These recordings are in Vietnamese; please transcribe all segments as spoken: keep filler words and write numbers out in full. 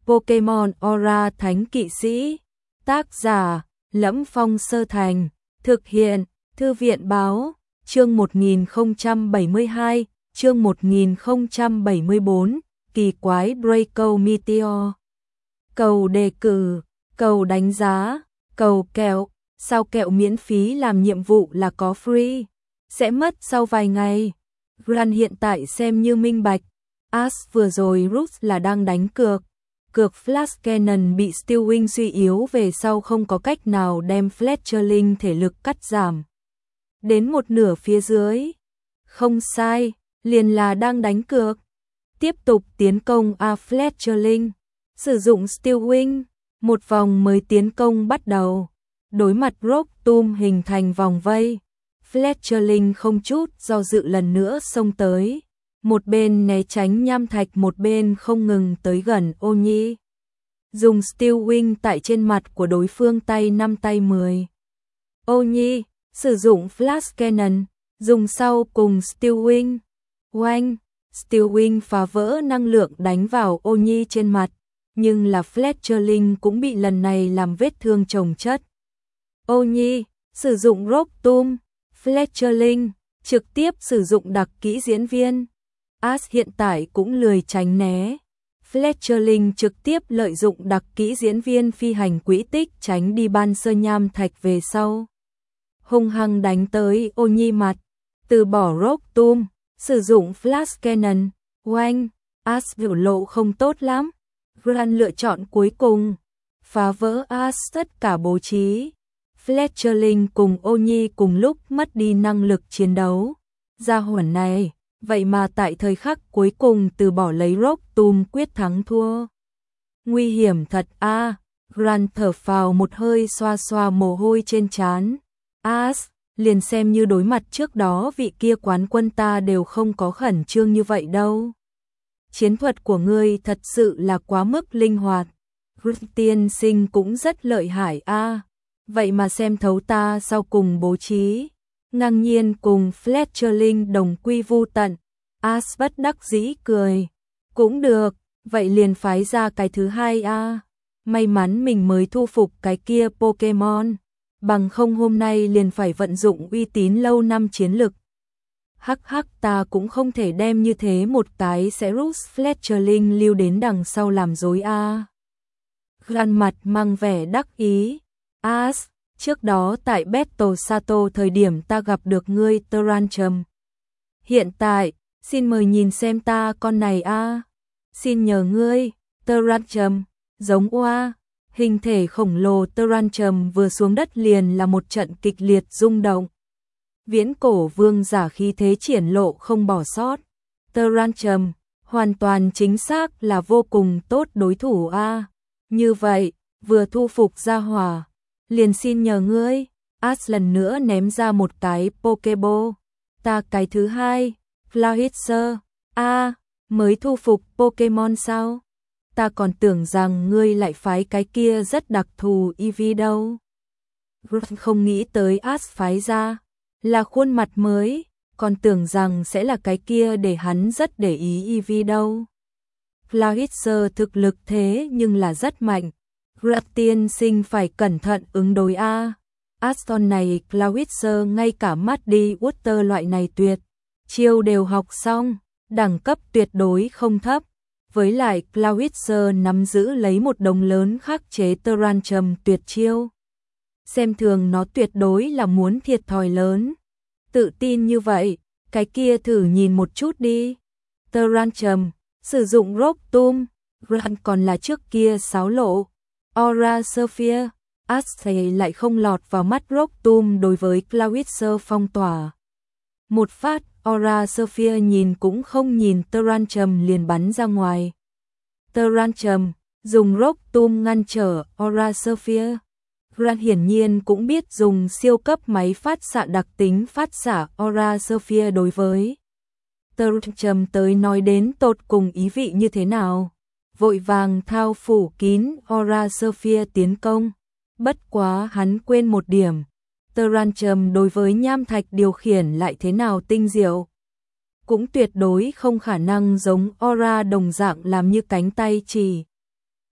Pokemon Aura Thánh Kỵ Sĩ. Tác giả: Lẫm Phong Sơ Thành. Thực hiện: Thư viện báo. Chương một nghìn không trăm bảy mươi hai, chương một nghìn không trăm bảy mươi bốn, kỳ quái Draco Meteor. Cầu đề cử, cầu đánh giá, cầu kẹo, sao kẹo miễn phí làm nhiệm vụ là có free, sẽ mất sau vài ngày. Gran hiện tại xem như minh bạch. Ash vừa rồi Roots là đang đánh cược. Cược Flash Cannon bị Steel Wing suy yếu về sau không có cách nào đem Fletcherling thể lực cắt giảm đến một nửa phía dưới. Không sai, liền là đang đánh cược. Tiếp tục tiến công A Fletcherling. Sử dụng Steel Wing. Một vòng mới tiến công bắt đầu. Đối mặt Rock Tomb hình thành vòng vây. Fletcherling không chút do dự lần nữa xông tới. Một bên né tránh nham thạch, một bên không ngừng tới gần Ô Nhi. Dùng Steel Wing tại trên mặt của đối phương tay năm tay mười. Ô Nhi sử dụng Flash Cannon, dùng sau cùng Steel Wing. Oanh, Steel Wing phá vỡ năng lượng đánh vào Ô Nhi trên mặt, nhưng là Fletcherling cũng bị lần này làm vết thương chồng chất. Ô Nhi sử dụng Rock Tomb, Fletcherling trực tiếp sử dụng đặc kỹ diễn viên. Ash hiện tại cũng lười tránh né. Fletcherling trực tiếp lợi dụng đặc kỹ diễn viên phi hành quỹ tích tránh đi ban sơ nham thạch về sau. Hung hăng đánh tới Ô Nhi mặt. Từ bỏ Rock Tomb, sử dụng Flash Cannon. Oanh, Ash biểu lộ không tốt lắm. Gran lựa chọn cuối cùng. Phá vỡ Ash tất cả bố trí. Fletcherling cùng Ô Nhi cùng lúc mất đi năng lực chiến đấu. Gia hỏa này, vậy mà tại thời khắc cuối cùng từ bỏ lấy Rock Tomb quyết thắng thua. Nguy hiểm thật a. À. Gran thở phào một hơi, xoa xoa mồ hôi trên trán. Ash, liền xem như đối mặt trước đó vị kia quán quân ta đều không có khẩn trương như vậy đâu. Chiến thuật của ngươi thật sự là quá mức linh hoạt. Groot tiên sinh cũng rất lợi hại a. À. Vậy mà xem thấu ta sau cùng bố trí. Ngang nhiên cùng Fletcherling đồng quy vu tận. Ash bất đắc dĩ cười. Cũng được, vậy liền phái ra cái thứ hai a. À. May mắn mình mới thu phục cái kia Pokemon. Bằng không hôm nay liền phải vận dụng uy tín lâu năm chiến lực. Hắc hắc, ta cũng không thể đem như thế một cái sẽ rút Fletcherling lưu đến đằng sau làm dối a. À. Gan mặt mang vẻ đắc ý. Ash, trước đó tại Battle Sato thời điểm ta gặp được ngươi Tyrantrum. Hiện tại, xin mời nhìn xem ta con này a. À. Xin nhờ ngươi, Tyrantrum, giống oa. Hình thể khổng lồ Tyrantrum vừa xuống đất liền là một trận kịch liệt rung động. Viễn cổ vương giả khí thế triển lộ không bỏ sót. Tyrantrum, hoàn toàn chính xác là vô cùng tốt đối thủ a. À. Như vậy, vừa thu phục gia hỏa, liền xin nhờ ngươi. Ash lần nữa ném ra một cái Pokeball. Ta cái thứ hai, Clawhitzer. A, à, mới thu phục Pokemon sao? Ta còn tưởng rằng ngươi lại phái cái kia rất đặc thù Eevee đâu. Không nghĩ tới Ash phái ra là khuôn mặt mới, còn tưởng rằng sẽ là cái kia để hắn rất để ý Eevee đâu. Clawhitzer thực lực thế nhưng là rất mạnh. Groot tiên sinh phải cẩn thận ứng đối a. Aston này Clawhitzer ngay cả Muddy Water loại này tuyệt chiêu đều học xong, đẳng cấp tuyệt đối không thấp. Với lại Clawhitzer nắm giữ lấy một đống lớn khắc chế Tyrantrum tuyệt chiêu. Xem thường nó tuyệt đối là muốn thiệt thòi lớn. Tự tin như vậy, cái kia thử nhìn một chút đi. Tyrantrum, sử dụng Rock Tomb, Gran còn là trước kia xáo lộ. Aura Sphere, Ash lại không lọt vào mắt Rock Tomb đối với Clawhitzer phong tỏa. Một phát, Aura Sphere nhìn cũng không nhìn Tyrantrum liền bắn ra ngoài. Tyrantrum dùng Rock Tomb ngăn trở Aura Sphere. Gran hiển nhiên cũng biết dùng siêu cấp máy phát xạ đặc tính phát xạ Aura Sphere đối với Tyrantrum tới nói đến tột cùng ý vị như thế nào. Vội vàng thao phủ kín Aura Sphere tiến công. Bất quá hắn quên một điểm. Tyrantrum đối với nham thạch điều khiển lại thế nào tinh diệu. Cũng tuyệt đối không khả năng giống Aura đồng dạng làm như cánh tay chỉ.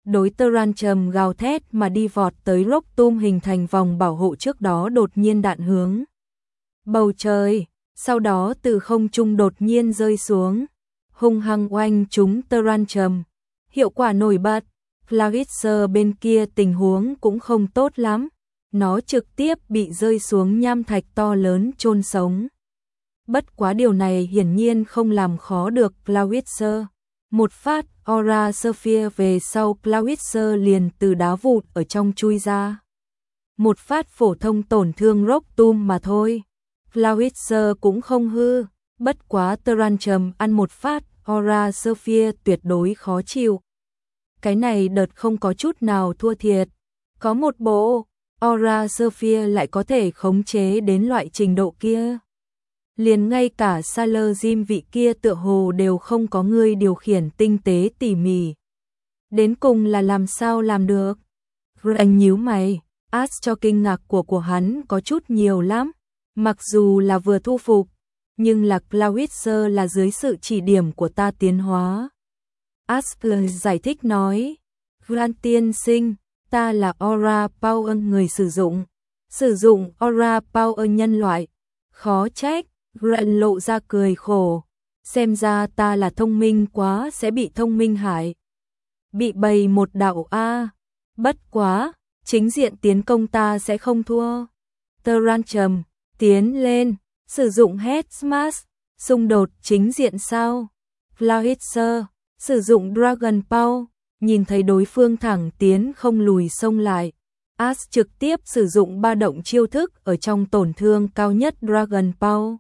đối Tyrantrum gào thét mà đi vọt tới Roctum hình thành vòng bảo hộ trước đó đột nhiên đạn hướng bầu trời, sau đó từ không trung đột nhiên rơi xuống, hung hăng oanh trúng Tyrantrum. Hiệu quả nổi bật, Clarice bên kia tình huống cũng không tốt lắm, nó trực tiếp bị rơi xuống nham thạch to lớn chôn sống. Bất quá điều này hiển nhiên không làm khó được Clarice. Một phát Aura Sphere về sau Clarice liền từ đá vụn ở trong chui ra. Một phát phổ thông tổn thương Roctum mà thôi. Clarice cũng không hư, bất quá Tyrantrum ăn một phát Aura Sphere tuyệt đối khó chịu. Cái này đợt không có chút nào thua thiệt. Có một bộ Aura Sphere lại có thể khống chế đến loại trình độ kia. Liền ngay cả Saladin vị kia tựa hồ đều không có người điều khiển tinh tế tỉ mỉ. Đến cùng là làm sao làm được? Anh nhíu mày, As cho kinh ngạc của của hắn có chút nhiều lắm. Mặc dù là vừa thu phục, nhưng là Clarice là dưới sự chỉ điểm của ta tiến hóa. Aspler giải thích nói, Grant tiên sinh, ta là Aura Power người sử dụng. Sử dụng Aura Power nhân loại. Khó trách, Grant lộ ra cười khổ. Xem ra ta là thông minh quá sẽ bị thông minh hại. Bị bày một đạo A. Bất quá, chính diện tiến công ta sẽ không thua. Tyrantrum, tiến lên, sử dụng Head Smash, xung đột chính diện sao? Clarice, sử dụng Dragon Paw, nhìn thấy đối phương thẳng tiến không lùi xông lại. As trực tiếp sử dụng ba động chiêu thức ở trong tổn thương cao nhất Dragon Paw.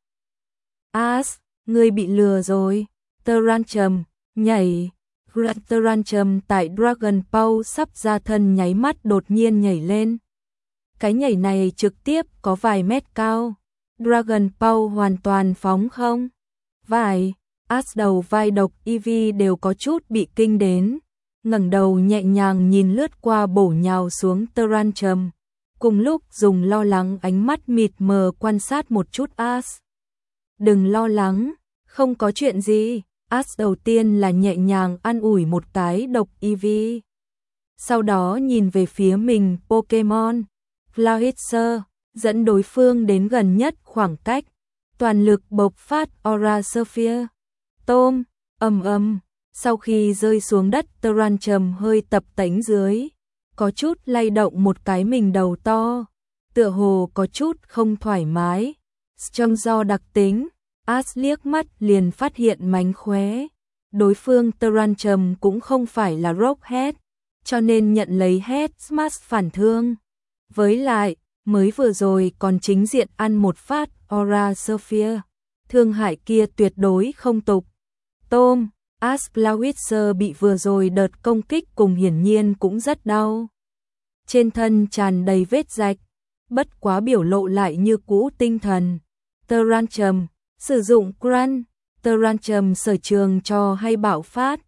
As, ngươi bị lừa rồi. Tyrantrum, nhảy. Tyrantrum tại Dragon Paw sắp ra thân nháy mắt đột nhiên nhảy lên. Cái nhảy này trực tiếp có vài mét cao. Dragon Paw hoàn toàn phóng không. Vài, As đầu vai độc Eevee đều có chút bị kinh đến. Ngẩng đầu nhẹ nhàng nhìn lướt qua bổ nhào xuống Tyrantrum. Cùng lúc dùng lo lắng ánh mắt mịt mờ quan sát một chút As. Đừng lo lắng, không có chuyện gì. As đầu tiên là nhẹ nhàng an ủi một cái độc Eevee. Sau đó nhìn về phía mình Pokemon. Clarice, dẫn đối phương đến gần nhất khoảng cách. Toàn lực bộc phát Aura Sphere. Tôm, ầm ầm. Sau khi rơi xuống đất Tyrantrum hơi tập tễnh dưới. Có chút lay động một cái mình đầu to. Tựa hồ có chút không thoải mái. Trong do đặc tính, As liếc mắt liền phát hiện mánh khóe. Đối phương Tyrantrum cũng không phải là Rockhead, cho nên nhận lấy Head Smash phản thương. Với lại, mới vừa rồi còn chính diện ăn một phát Aura Sphere. Thương hại kia tuyệt đối không tục. Tôm, As Clarice bị vừa rồi đợt công kích cùng hiển nhiên cũng rất đau. Trên thân tràn đầy vết rạch, bất quá biểu lộ lại như cũ tinh thần. Tyrantrum, sử dụng Crunch. Tyrantrum sở trường cho hay bạo phát.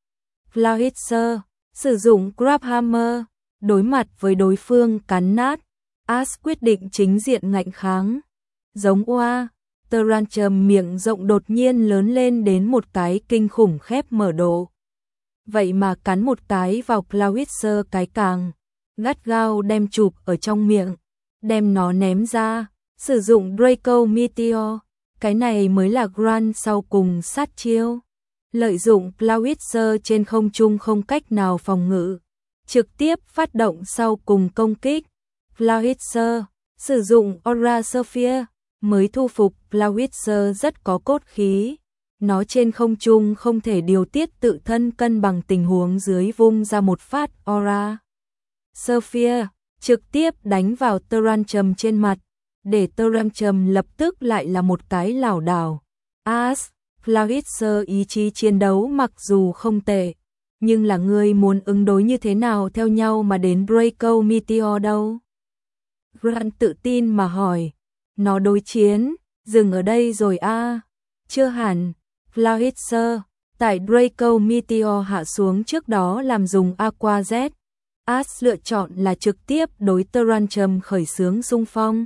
Clarice, sử dụng Grab Hammer. Đối mặt với đối phương cắn nát, As quyết định chính diện ngạnh kháng. Giống oa, Tyrantrum miệng rộng đột nhiên lớn lên đến một cái kinh khủng khép mở độ. Vậy mà cắn một cái vào Clarice cái càng, gắt gao đem chụp ở trong miệng, đem nó ném ra, sử dụng Draco Meteor. Cái này mới là Grant sau cùng sát chiêu. Lợi dụng Clarice trên không trung không cách nào phòng ngự, trực tiếp phát động sau cùng công kích. Clarice, sử dụng Aura Sphere, mới thu phục Clarice rất có cốt khí. Nó trên không trung không thể điều tiết tự thân cân bằng tình huống dưới vung ra một phát Aura Sphere, trực tiếp đánh vào Tyrantrum trên mặt, để Tyrantrum lập tức lại là một cái lảo đảo. As, Clarice ý chí chiến đấu mặc dù không tệ, nhưng là ngươi muốn ứng đối như thế nào theo nhau mà đến Draco Meteor đâu? Grant tự tin mà hỏi. Nó đối chiến, dừng ở đây rồi a à? Chưa hẳn. Clarice, tại Draco Meteor hạ xuống trước đó làm dùng Aqua Z. As lựa chọn là trực tiếp đối Tyrantrum khởi xướng xung phong.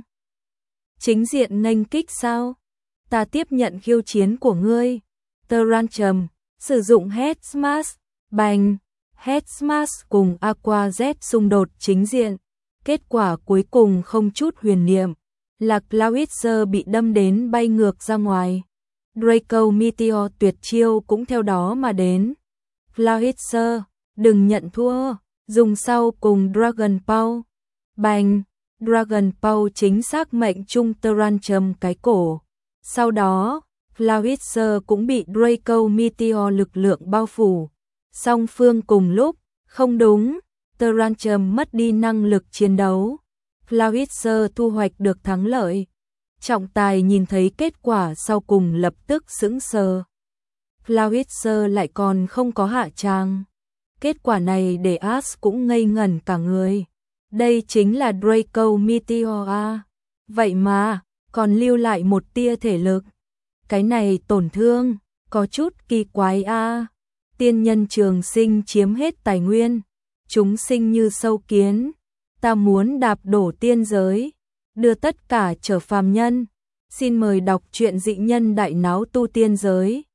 Chính diện nghênh kích sao? Ta tiếp nhận khiêu chiến của ngươi. Tyrantrum, sử dụng Head Smash. Bành. Headsmash cùng Aqua Z xung đột chính diện. Kết quả cuối cùng không chút huyền niệm, là Cloudwitcher bị đâm đến bay ngược ra ngoài. Draco Meteor tuyệt chiêu cũng theo đó mà đến. Cloudwitcher, đừng nhận thua, dùng sau cùng Dragon Paw. Bành, Dragon Paw chính xác mệnh trung Tyrantrum cái cổ. Sau đó, Cloudwitcher cũng bị Draco Meteor lực lượng bao phủ. Song phương cùng lúc, không đúng, Tyrantrum mất đi năng lực chiến đấu. Cloudwitcher thu hoạch được thắng lợi. Trọng tài nhìn thấy kết quả sau cùng lập tức sững sờ. Cloudwitcher lại còn không có hạ tràng. Kết quả này để Ash cũng ngây ngẩn cả người. Đây chính là Draco Meteor à? Vậy mà, còn lưu lại một tia thể lực. Cái này tổn thương, có chút kỳ quái a. À? Tiên nhân trường sinh chiếm hết tài nguyên, chúng sinh như sâu kiến, ta muốn đạp đổ tiên giới, đưa tất cả trở phàm nhân. Xin mời đọc truyện Dị Nhân Đại Náo Tu Tiên Giới.